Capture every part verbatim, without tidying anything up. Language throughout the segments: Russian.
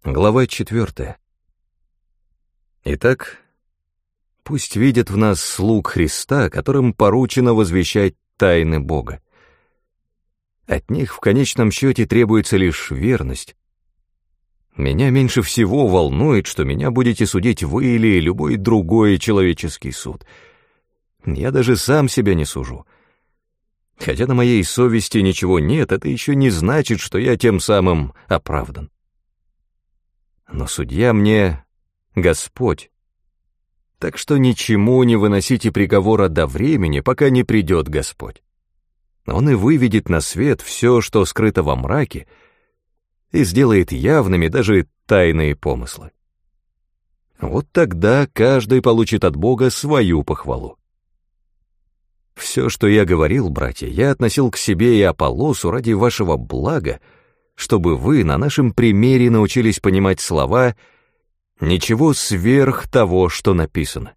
Глава четвертая. Итак, пусть видят в нас слуг Христа, которым поручено возвещать тайны Бога. От них в конечном счете требуется лишь верность. Меня меньше всего волнует, что меня будете судить вы или любой другой человеческий суд. Я даже сам себя не сужу. Хотя на моей совести ничего нет, это еще не значит, что я тем самым оправдан. Но судья мне Господь. Так что ничему не выносите приговора до времени, пока не придет Господь. Он и выведет на свет все, что скрыто во мраке, и сделает явными даже тайные помыслы. Вот тогда каждый получит от Бога свою похвалу. Все, что я говорил, братья, я относил к себе и Аполлосу ради вашего блага, чтобы вы на нашем примере научились понимать слова «ничего сверх того, что написано».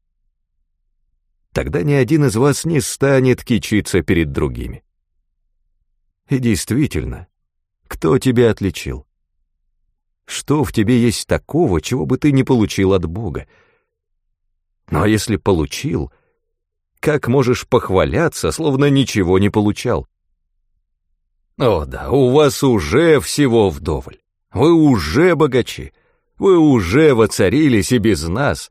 Тогда ни один из вас не станет кичиться перед другими. И действительно, кто тебя отличил? Что в тебе есть такого, чего бы ты не получил от Бога? Ну а если получил, как можешь похваляться, словно ничего не получал? О да, у вас уже всего вдоволь. Вы уже богачи. Вы уже воцарились и без нас.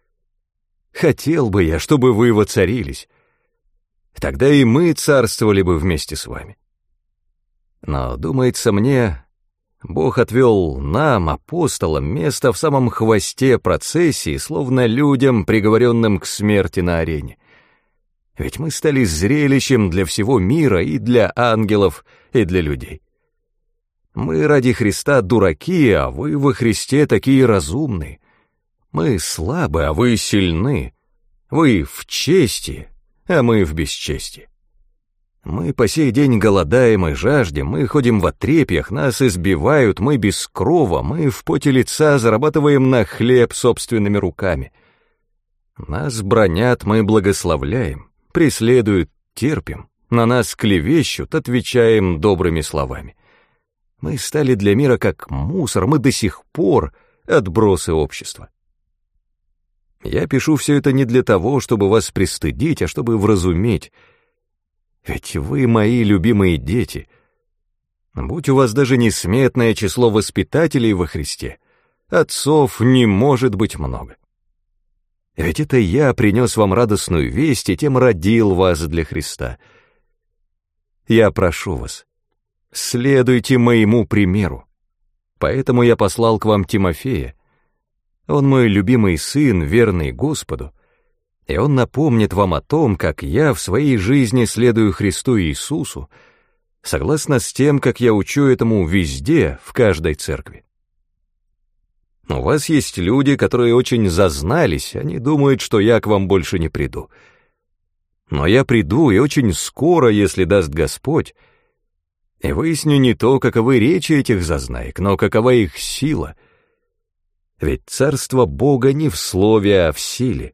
Хотел бы я, чтобы вы воцарились. Тогда и мы царствовали бы вместе с вами. Но, думается мне, Бог отвел нам, апостолам, место в самом хвосте процессии, словно людям, приговоренным к смерти на арене. Ведь мы стали зрелищем для всего мира, и для ангелов, и для людей. Мы ради Христа дураки, а вы во Христе такие разумные. Мы слабы, а вы сильны. Вы в чести, а мы в бесчестии. Мы по сей день голодаем и жаждем, мы ходим в отрепьях, нас избивают, мы без крова, мы в поте лица зарабатываем на хлеб собственными руками. Нас бранят, мы благословляем, преследуют, терпим, на нас клевещут, отвечаем добрыми словами. Мы стали для мира как мусор, мы до сих пор отбросы общества. Я пишу все это не для того, чтобы вас пристыдить, а чтобы вразумить. Ведь вы мои любимые дети. Будь у вас даже несметное число воспитателей во Христе, отцов не может быть много. Ведь это я принес вам радостную весть и тем родил вас для Христа. Я прошу вас, следуйте моему примеру. Поэтому я послал к вам Тимофея. Он мой любимый сын, верный Господу, и он напомнит вам о том, как я в своей жизни следую Христу Иисусу, согласно с тем, как я учу этому везде, в каждой церкви. У вас есть люди, которые очень зазнались, они думают, что я к вам больше не приду. Но я приду, и очень скоро, если даст Господь, и выясню не то, каковы речи этих зазнаек, но какова их сила. Ведь царство Бога не в слове, а в силе.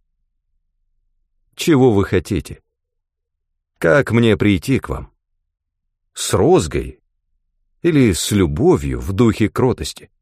Чего вы хотите? Как мне прийти к вам? С розгой или с любовью в духе кротости?